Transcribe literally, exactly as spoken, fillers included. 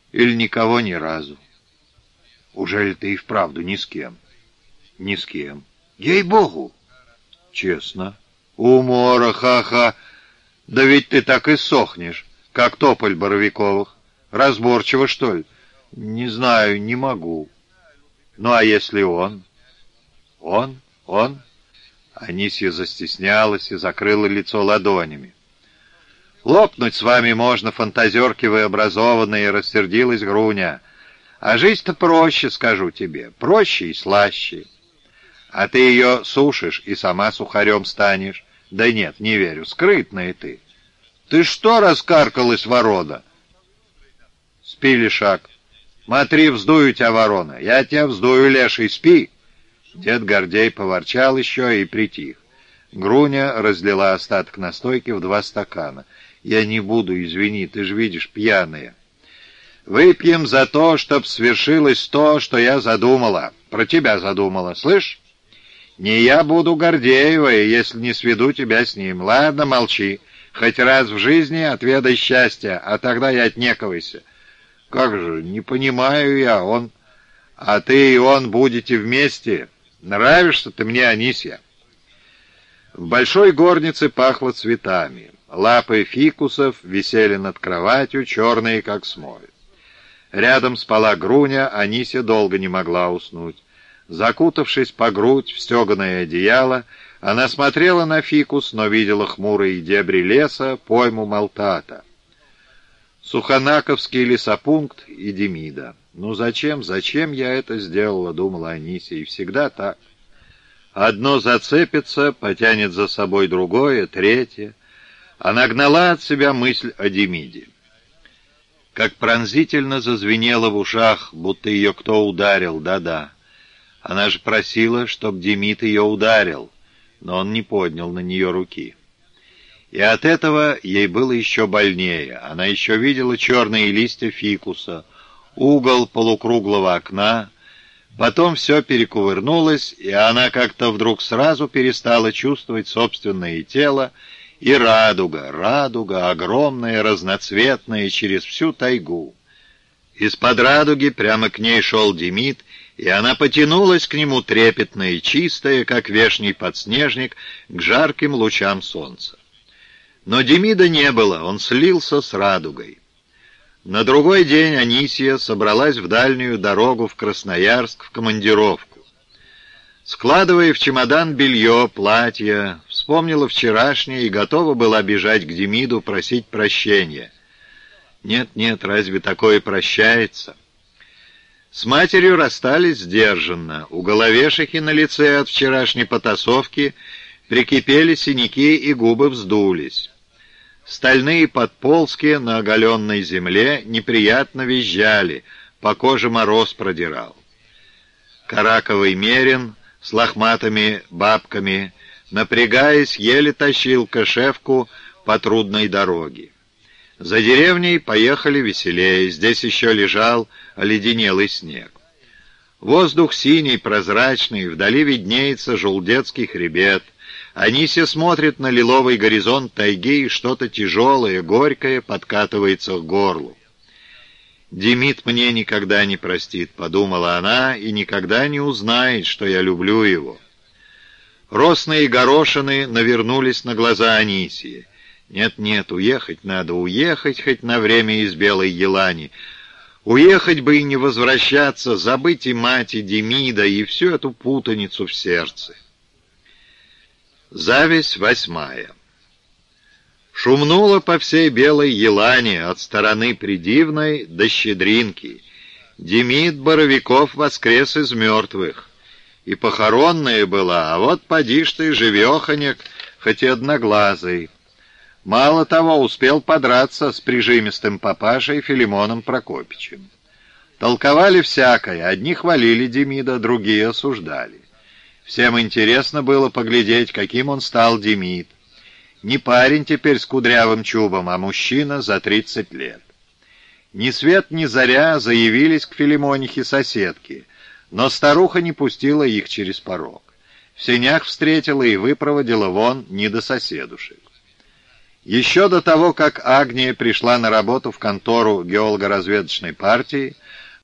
Или никого ни разу? Ужели ты и вправду ни с кем? Ни с кем. Ей-богу! Честно. Умора, ха-ха. Да ведь ты так и сохнешь, как тополь Боровиковых. Разборчиво, что ли? Не знаю, не могу. Ну, а если он? Он? Он? Анисья застеснялась и закрыла лицо ладонями. «Лопнуть с вами можно, фантазерки вы образованные», — рассердилась Груня. «А жизнь-то проще, скажу тебе, проще и слаще. А ты ее сушишь и сама сухарем станешь. Да нет, не верю, скрытная ты. Ты что раскаркалась, ворона?» «Спи, лишак. Смотри, вздую тебя, ворона. Я тебя вздую, леший, спи». Дед Гордей поворчал еще и притих. Груня разлила остаток настойки в два стакана. «Я не буду, извини, ты же видишь, пьяная». «Выпьем за то, чтоб свершилось то, что я задумала. Про тебя задумала, слышь? Не я буду Гордеевой, если не сведу тебя с ним. Ладно, молчи. Хоть раз в жизни отведай счастья, а тогда и отнекивайся». «Как же, не понимаю я, он...» «А ты и он будете вместе. Нравишься ты мне, Анисья». В большой горнице пахло цветами. Лапы фикусов висели над кроватью, черные, как смоль. Рядом спала Груня, Анисья долго не могла уснуть. Закутавшись по грудь в стеганое одеяло, она смотрела на фикус, но видела хмурые дебри леса, пойму Малтата. Сухонаковский лесопункт и Демида. «Ну зачем, зачем я это сделала?» — думала Анисья, и всегда так. Одно зацепится, потянет за собой другое, третье. Она гнала от себя мысль о Демиде. Как пронзительно зазвенело в ушах, будто ее кто ударил, да-да. Она же просила, чтоб Демид ее ударил, но он не поднял на нее руки. И от этого ей было еще больнее. Она еще видела черные листья фикуса, угол полукруглого окна. Потом все перекувырнулось, и она как-то вдруг сразу перестала чувствовать собственное тело, и радуга, радуга, огромная, разноцветная, через всю тайгу. Из-под радуги прямо к ней шел Демид, и она потянулась к нему трепетная и чистая, как вешний подснежник, к жарким лучам солнца. Но Демида не было, он слился с радугой. На другой день Анисья собралась в дальнюю дорогу в Красноярск в командировку. Складывая в чемодан белье, платье, вспомнила вчерашнее и готова была бежать к Демиду просить прощения. Нет, нет, разве такое прощается? С матерью расстались сдержанно. У Головешихи на лице от вчерашней потасовки прикипели синяки и губы вздулись. Стальные подползки на оголенной земле неприятно визжали, по коже мороз продирал. Караковый мерин с лохматыми бабками, напрягаясь, еле тащил кошевку по трудной дороге. За деревней поехали веселее, здесь еще лежал оледенелый снег. Воздух синий, прозрачный, вдали виднеется Желдецкий хребет. Анисья смотрит на лиловый горизонт тайги, и что-то тяжелое, горькое подкатывается к горлу. «Демид мне никогда не простит», — подумала она, — «и никогда не узнает, что я люблю его». Росные горошины навернулись на глаза Анисьи. «Нет-нет, уехать надо, уехать хоть на время из Белой Елани. Уехать бы и не возвращаться, забыть и мать, и Демида, и всю эту путаницу в сердце». Зависть восьмая. Шумнуло по всей Белой Елане, от стороны Придивной до Щедринки. Демид Боровиков воскрес из мертвых. И похоронная была, а вот поди ж ты, живеханек, хоть и одноглазый. Мало того, успел подраться с прижимистым папашей Филимоном Прокопичем. Толковали всякое, одни хвалили Демида, другие осуждали. Всем интересно было поглядеть, каким он стал Демид. Не парень теперь с кудрявым чубом, а мужчина за тридцать лет. Ни свет ни заря заявились к Филимонихе соседки, но старуха не пустила их через порог. В сенях встретила и выпроводила вон не до соседушек. Еще до того, как Агния пришла на работу в контору геолого-разведочной партии,